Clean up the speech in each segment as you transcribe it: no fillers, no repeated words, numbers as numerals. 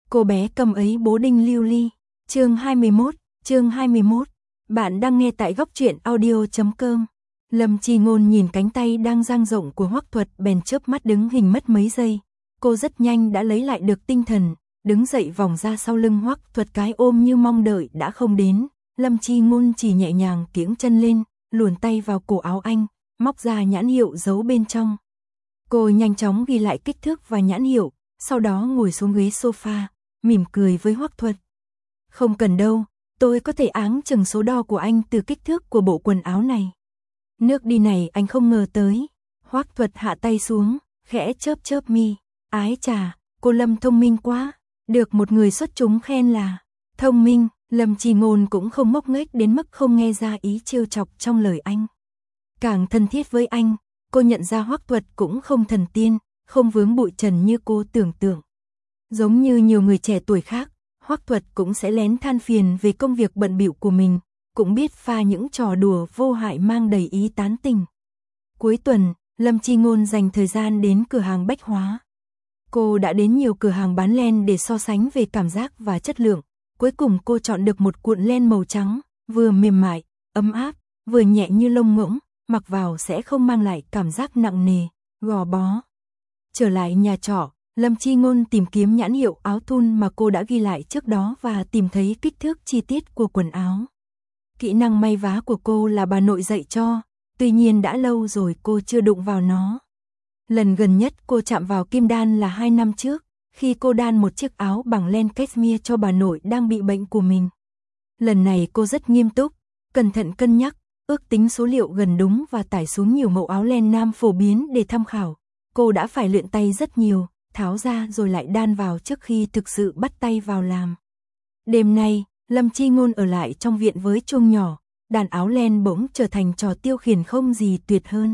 Cô bé cầm ấy bố đinh lưu ly. Chương 21. Bạn đang nghe tại góc truyện audio.com. Lâm Chi Ngôn nhìn cánh tay đang dang rộng của Hoắc Thuật bèn chớp mắt đứng hình mất mấy giây. Cô rất nhanh đã lấy lại được tinh thần, đứng dậy vòng ra sau lưng Hoắc Thuật, cái ôm như mong đợi đã không đến. Lâm Chi Ngôn chỉ nhẹ nhàng kiễng chân lên, luồn tay vào cổ áo anh, móc ra nhãn hiệu giấu bên trong. Cô nhanh chóng ghi lại kích thước và nhãn hiệu, sau đó ngồi xuống ghế sofa, mỉm cười với Hoắc Thuật. Không cần đâu, tôi có thể áng chừng số đo của anh từ kích thước của bộ quần áo này. Nước đi này anh không ngờ tới. Hoắc Thuật hạ tay xuống, khẽ chớp chớp mi. Ái chà, cô Lâm thông minh quá. Được một người xuất chúng khen là thông minh. Lâm Chi Ngôn cũng không ngốc nghếch đến mức không nghe ra ý trêu chọc trong lời anh. Càng thân thiết với anh, cô nhận ra Hoắc Thuật cũng không thần tiên, không vướng bụi trần như cô tưởng tượng. Giống như nhiều người trẻ tuổi khác, Hoắc Thuật cũng sẽ lén than phiền về công việc bận bịu của mình, cũng biết pha những trò đùa vô hại mang đầy ý tán tình. Cuối tuần, Lâm Chi Ngôn dành thời gian đến cửa hàng bách hóa. Cô đã đến nhiều cửa hàng bán len để so sánh về cảm giác và chất lượng. Cuối cùng cô chọn được một cuộn len màu trắng, vừa mềm mại, ấm áp, vừa nhẹ như lông ngỗng, mặc vào sẽ không mang lại cảm giác nặng nề, gò bó. Trở lại nhà trọ, Lâm Chi Ngôn tìm kiếm nhãn hiệu áo thun mà cô đã ghi lại trước đó và tìm thấy kích thước chi tiết của quần áo. Kỹ năng may vá của cô là bà nội dạy cho, tuy nhiên đã lâu rồi cô chưa đụng vào nó. Lần gần nhất cô chạm vào kim đan là 2 năm trước, khi cô đan một chiếc áo bằng len cashmere cho bà nội đang bị bệnh của mình. Lần này cô rất nghiêm túc, cẩn thận cân nhắc, ước tính số liệu gần đúng và tải xuống nhiều mẫu áo len nam phổ biến để tham khảo. Cô đã phải luyện tay rất nhiều, tháo ra rồi lại đan vào trước khi thực sự bắt tay vào làm. Đêm nay, Lâm Chi Ngôn ở lại trong viện với chuông nhỏ, đàn áo len bỗng trở thành trò tiêu khiển không gì tuyệt hơn.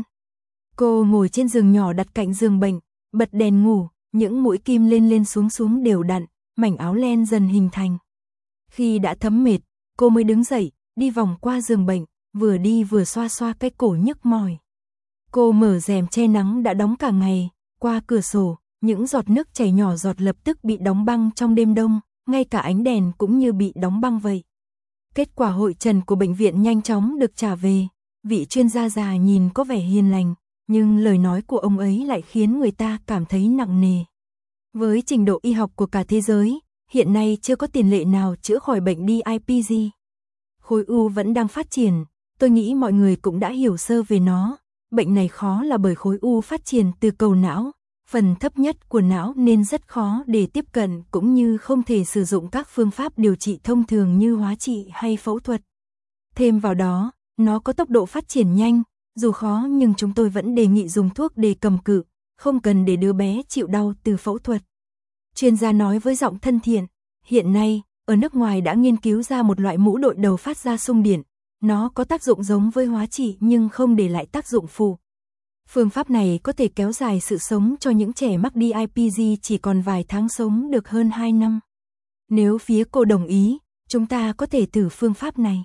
Cô ngồi trên giường nhỏ đặt cạnh giường bệnh, bật đèn ngủ, những mũi kim lên lên xuống xuống đều đặn, mảnh áo len dần hình thành. Khi đã thấm mệt, cô mới đứng dậy, đi vòng qua giường bệnh, vừa đi vừa xoa xoa cái cổ nhức mỏi. Cô mở rèm che nắng đã đóng cả ngày, qua cửa sổ, những giọt nước chảy nhỏ giọt lập tức bị đóng băng trong đêm đông, ngay cả ánh đèn cũng như bị đóng băng vậy. Kết quả hội trần của bệnh viện nhanh chóng được trả về, vị chuyên gia già nhìn có vẻ hiền lành, nhưng lời nói của ông ấy lại khiến người ta cảm thấy nặng nề. Với trình độ y học của cả thế giới, hiện nay chưa có tiền lệ nào chữa khỏi bệnh DIPG. Khối u vẫn đang phát triển, tôi nghĩ mọi người cũng đã hiểu sơ về nó. Bệnh này khó là bởi khối u phát triển từ cầu não, phần thấp nhất của não nên rất khó để tiếp cận cũng như không thể sử dụng các phương pháp điều trị thông thường như hóa trị hay phẫu thuật. Thêm vào đó, nó có tốc độ phát triển nhanh, dù khó nhưng chúng tôi vẫn đề nghị dùng thuốc để cầm cự, không cần để đứa bé chịu đau từ phẫu thuật. Chuyên gia nói với giọng thân thiện, hiện nay, ở nước ngoài đã nghiên cứu ra một loại mũ đội đầu phát ra xung điện. Nó có tác dụng giống với hóa trị nhưng không để lại tác dụng phụ. Phương pháp này có thể kéo dài sự sống cho những trẻ mắc DIPG chỉ còn vài tháng sống được hơn 2 năm. Nếu phía cô đồng ý, chúng ta có thể thử phương pháp này.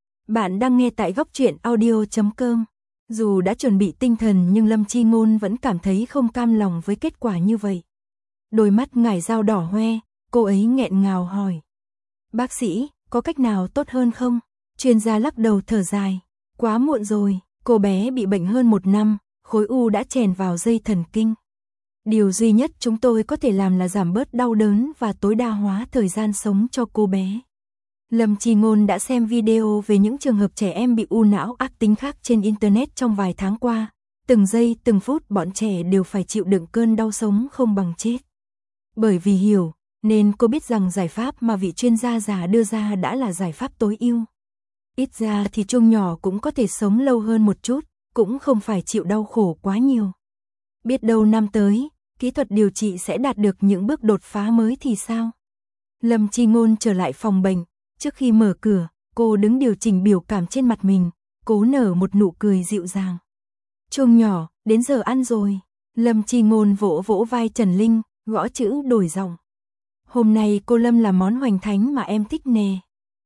Bạn đang nghe tại góc truyện audio.com. Dù đã chuẩn bị tinh thần nhưng Lâm Chi Ngôn vẫn cảm thấy không cam lòng với kết quả như vậy. Đôi mắt ngải dao đỏ hoe, cô ấy nghẹn ngào hỏi. Bác sĩ, có cách nào tốt hơn không? Chuyên gia lắc đầu thở dài. Quá muộn rồi, cô bé bị bệnh hơn 1 năm, khối u đã chèn vào dây thần kinh. Điều duy nhất chúng tôi có thể làm là giảm bớt đau đớn và tối đa hóa thời gian sống cho cô bé. Lâm Chi Ngôn đã xem video về những trường hợp trẻ em bị u não ác tính khác trên Internet trong vài tháng qua. Từng giây, từng phút bọn trẻ đều phải chịu đựng cơn đau sống không bằng chết. Bởi vì hiểu, nên cô biết rằng giải pháp mà vị chuyên gia già đưa ra đã là giải pháp tối ưu. Ít ra thì chuông nhỏ cũng có thể sống lâu hơn một chút, cũng không phải chịu đau khổ quá nhiều. Biết đâu năm tới, kỹ thuật điều trị sẽ đạt được những bước đột phá mới thì sao? Lâm Chi Ngôn trở lại phòng bệnh, trước khi mở cửa, cô đứng điều chỉnh biểu cảm trên mặt mình, cố nở một nụ cười dịu dàng. Chuông nhỏ, đến giờ ăn rồi. Lâm Chi Ngôn vỗ vỗ vai Trần Linh, gõ chữ đổi giọng. Hôm nay cô Lâm làm món hoành thánh mà em thích nè.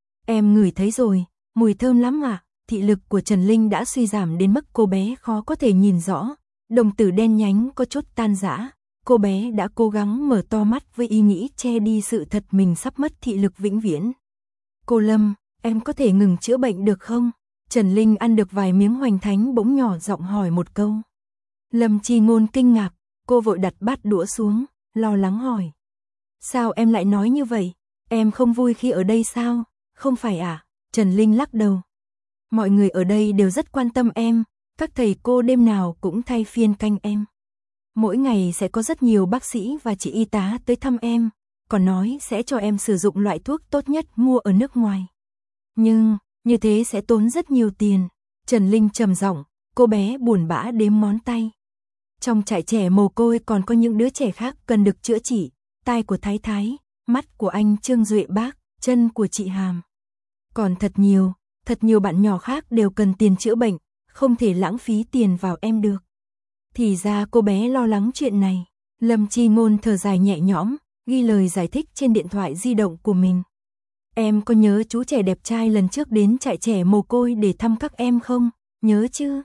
Em ngửi thấy rồi, mùi thơm lắm ạ. Thị lực của Trần Linh đã suy giảm đến mức cô bé khó có thể nhìn rõ, đồng tử đen nhánh có chút tan rã, cô bé đã cố gắng mở to mắt với ý nghĩ che đi sự thật mình sắp mất thị lực vĩnh viễn. Cô Lâm, em có thể ngừng chữa bệnh được không? Trần Linh ăn được vài miếng hoành thánh bỗng nhỏ giọng hỏi một câu. Lâm Chi Ngôn kinh ngạc, cô vội đặt bát đũa xuống, lo lắng hỏi. Sao em lại nói như vậy? Em không vui khi ở đây sao? Không phải à? Trần Linh lắc đầu. Mọi người ở đây đều rất quan tâm em, các thầy cô đêm nào cũng thay phiên canh em. Mỗi ngày sẽ có rất nhiều bác sĩ và chị y tá tới thăm em, còn nói sẽ cho em sử dụng loại thuốc tốt nhất mua ở nước ngoài. Nhưng, như thế sẽ tốn rất nhiều tiền. Trần Linh trầm giọng, cô bé buồn bã đếm ngón tay. Trong trại trẻ mồ côi còn có những đứa trẻ khác cần được chữa trị, tai của Thái Thái, mắt của anh Trương Duệ Bác, chân của chị Hàm. Còn thật nhiều bạn nhỏ khác đều cần tiền chữa bệnh, không thể lãng phí tiền vào em được. Thì ra cô bé lo lắng chuyện này. Lâm Chi Ngôn thở dài nhẹ nhõm, ghi lời giải thích trên điện thoại di động của mình. Em có nhớ chú trẻ đẹp trai lần trước đến trại trẻ mồ côi để thăm các em không? Nhớ chứ?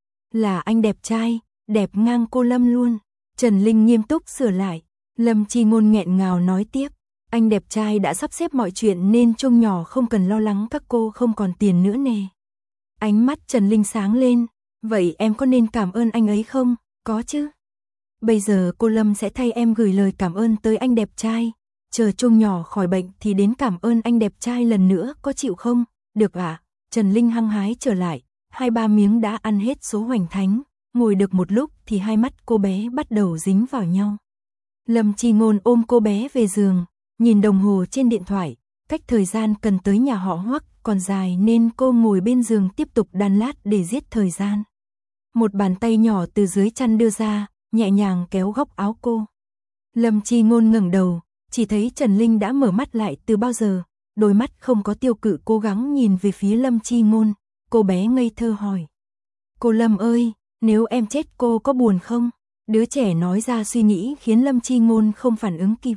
Là anh đẹp trai, đẹp ngang cô Lâm luôn. Trần Linh nghiêm túc sửa lại. Lâm Chi Ngôn nghẹn ngào nói tiếp. Anh đẹp trai đã sắp xếp mọi chuyện nên Trung nhỏ không cần lo lắng các cô không còn tiền nữa nè. Ánh mắt Trần Linh sáng lên. Vậy em có nên cảm ơn anh ấy không? Có chứ. Bây giờ cô Lâm sẽ thay em gửi lời cảm ơn tới anh đẹp trai. Chờ Trung nhỏ khỏi bệnh thì đến cảm ơn anh đẹp trai lần nữa, có chịu không? Được ạ. Trần Linh hăng hái trở lại. 2-3 miếng đã ăn hết số hoành thánh. Ngồi được một lúc thì hai mắt cô bé bắt đầu dính vào nhau. Lâm Chi Ngôn ôm cô bé về giường, nhìn đồng hồ trên điện thoại, cách thời gian cần tới nhà họ Hoắc còn dài nên cô ngồi bên giường tiếp tục đan lát để giết thời gian. Một bàn tay nhỏ từ dưới chăn đưa ra, nhẹ nhàng kéo góc áo cô. Lâm Chi Ngôn ngẩng đầu, chỉ thấy Trần Linh đã mở mắt lại từ bao giờ, đôi mắt không có tiêu cự cố gắng nhìn về phía Lâm Chi Ngôn, cô bé ngây thơ hỏi. Cô Lâm ơi, nếu em chết cô có buồn không? Đứa trẻ nói ra suy nghĩ khiến Lâm Chi Ngôn không phản ứng kịp.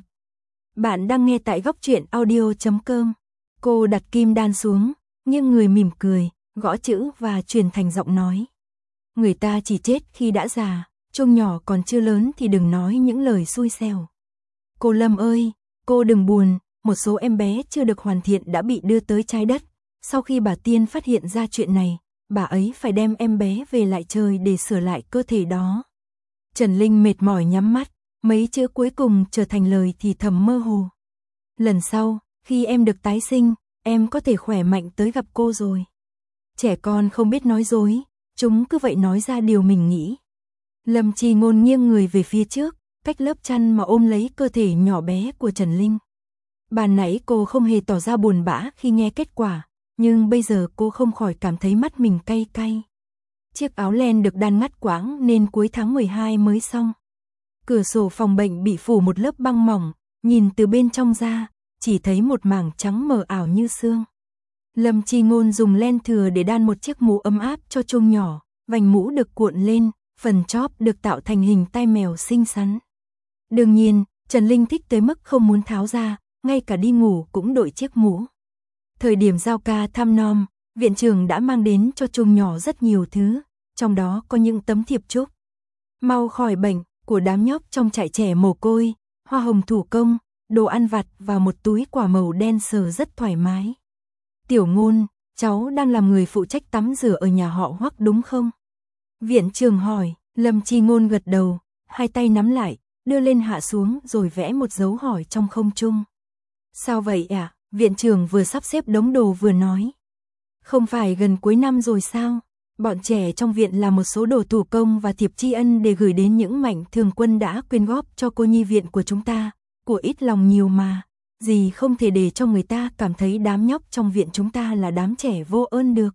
Bạn đang nghe tại góc truyện audio.com. Cô đặt kim đan xuống, nghiêng người mỉm cười, gõ chữ và truyền thành giọng nói. Người ta chỉ chết khi đã già, Trung nhỏ còn chưa lớn thì đừng nói những lời xui xẻo. Cô Lâm ơi, cô đừng buồn, một số em bé chưa được hoàn thiện đã bị đưa tới trái đất. Sau khi bà Tiên phát hiện ra chuyện này, bà ấy phải đem em bé về lại trời để sửa lại cơ thể đó. Trần Linh mệt mỏi nhắm mắt, mấy chữ cuối cùng trở thành lời thì thầm mơ hồ. Lần sau, khi em được tái sinh, em có thể khỏe mạnh tới gặp cô rồi. Trẻ con không biết nói dối, chúng cứ vậy nói ra điều mình nghĩ. Lâm Chi Ngôn nghiêng người về phía trước, cách lớp chăn mà ôm lấy cơ thể nhỏ bé của Trần Linh. Ban nãy cô không hề tỏ ra buồn bã khi nghe kết quả, nhưng bây giờ cô không khỏi cảm thấy mắt mình cay cay. Chiếc áo len được đan ngắt quãng nên cuối tháng 12 mới xong. Cửa sổ phòng bệnh bị phủ một lớp băng mỏng, nhìn từ bên trong ra, chỉ thấy một mảng trắng mờ ảo như sương. Lâm Chi Ngôn dùng len thừa để đan một chiếc mũ ấm áp cho Trung nhỏ, vành mũ được cuộn lên, phần chóp được tạo thành hình tai mèo xinh xắn. Đương nhiên, Trần Linh thích tới mức không muốn tháo ra, ngay cả đi ngủ cũng đội chiếc mũ. Thời điểm giao ca thăm nom, viện trưởng đã mang đến cho Trung nhỏ rất nhiều thứ, trong đó có những tấm thiệp chúc mau khỏi bệnh của đám nhóc trong trại trẻ mồ côi, hoa hồng thủ công, đồ ăn vặt và một túi quả màu đen sờ rất thoải mái. Tiểu Ngôn, cháu đang làm người phụ trách tắm rửa ở nhà họ Hoắc đúng không? Viện trưởng hỏi. Lâm Chi Ngôn gật đầu, hai tay nắm lại, đưa lên hạ xuống rồi vẽ một dấu hỏi trong không trung. Sao vậy ạ? Viện trưởng vừa sắp xếp đống đồ vừa nói. Không phải gần cuối năm rồi sao? Bọn trẻ trong viện làm một số đồ thủ công và thiệp tri ân để gửi đến những mạnh thường quân đã quyên góp cho cô nhi viện của chúng ta. Của ít lòng nhiều mà. Dì không thể để cho người ta cảm thấy đám nhóc trong viện chúng ta là đám trẻ vô ơn được.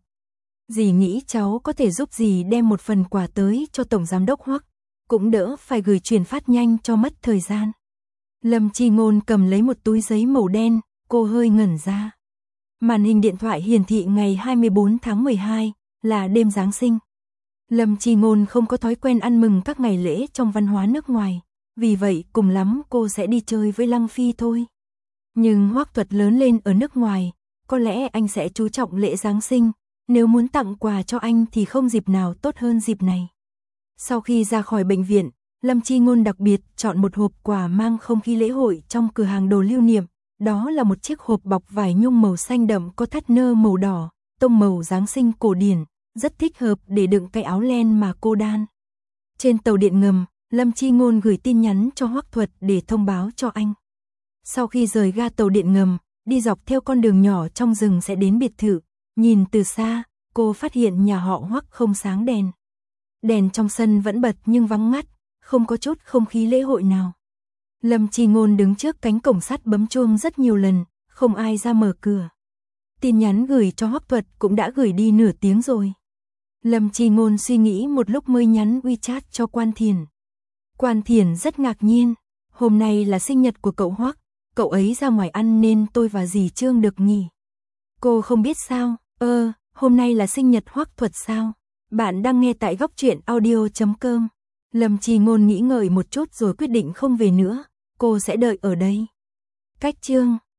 Dì nghĩ cháu có thể giúp dì đem một phần quà tới cho Tổng Giám đốc Hoắc, cũng đỡ phải gửi chuyển phát nhanh cho mất thời gian. Lâm Chi Ngôn cầm lấy một túi giấy màu đen, cô hơi ngẩn ra. Màn hình điện thoại hiển thị ngày 24 tháng 12, là đêm Giáng sinh. Lâm Chi Ngôn không có thói quen ăn mừng các ngày lễ trong văn hóa nước ngoài, vì vậy cùng lắm cô sẽ đi chơi với Lăng Phi thôi. Nhưng Hoắc Thuật lớn lên ở nước ngoài, có lẽ anh sẽ chú trọng lễ Giáng sinh, nếu muốn tặng quà cho anh thì không dịp nào tốt hơn dịp này. Sau khi ra khỏi bệnh viện, Lâm Chi Ngôn đặc biệt chọn một hộp quà mang không khí lễ hội trong cửa hàng đồ lưu niệm, đó là một chiếc hộp bọc vải nhung màu xanh đậm có thắt nơ màu đỏ, tông màu Giáng sinh cổ điển, rất thích hợp để đựng cái áo len mà cô đan. Trên tàu điện ngầm, Lâm Chi Ngôn gửi tin nhắn cho Hoắc Thuật để thông báo cho anh. Sau khi rời ga tàu điện ngầm, đi dọc theo con đường nhỏ trong rừng sẽ đến biệt thự, nhìn từ xa, cô phát hiện nhà họ Hoắc không sáng đèn. Đèn trong sân vẫn bật nhưng vắng ngắt, không có chút không khí lễ hội nào. Lâm Chi Ngôn đứng trước cánh cổng sắt bấm chuông rất nhiều lần, không ai ra mở cửa. Tin nhắn gửi cho Hoắc Thuật cũng đã gửi đi nửa tiếng rồi. Lâm Chi Ngôn suy nghĩ một lúc mới nhắn WeChat cho Quan Thiển. Quan Thiển rất ngạc nhiên, hôm nay là sinh nhật của cậu Hoắc, cậu ấy ra ngoài ăn nên tôi và dì Trương được nghỉ. Cô không biết sao? Hôm nay là sinh nhật Hoắc Thuật sao? Bạn đang nghe tại Góc Truyện Audio.com. Lâm Chi Ngôn nghĩ ngợi một chút rồi quyết định không về nữa, cô sẽ đợi ở đây. Cách chương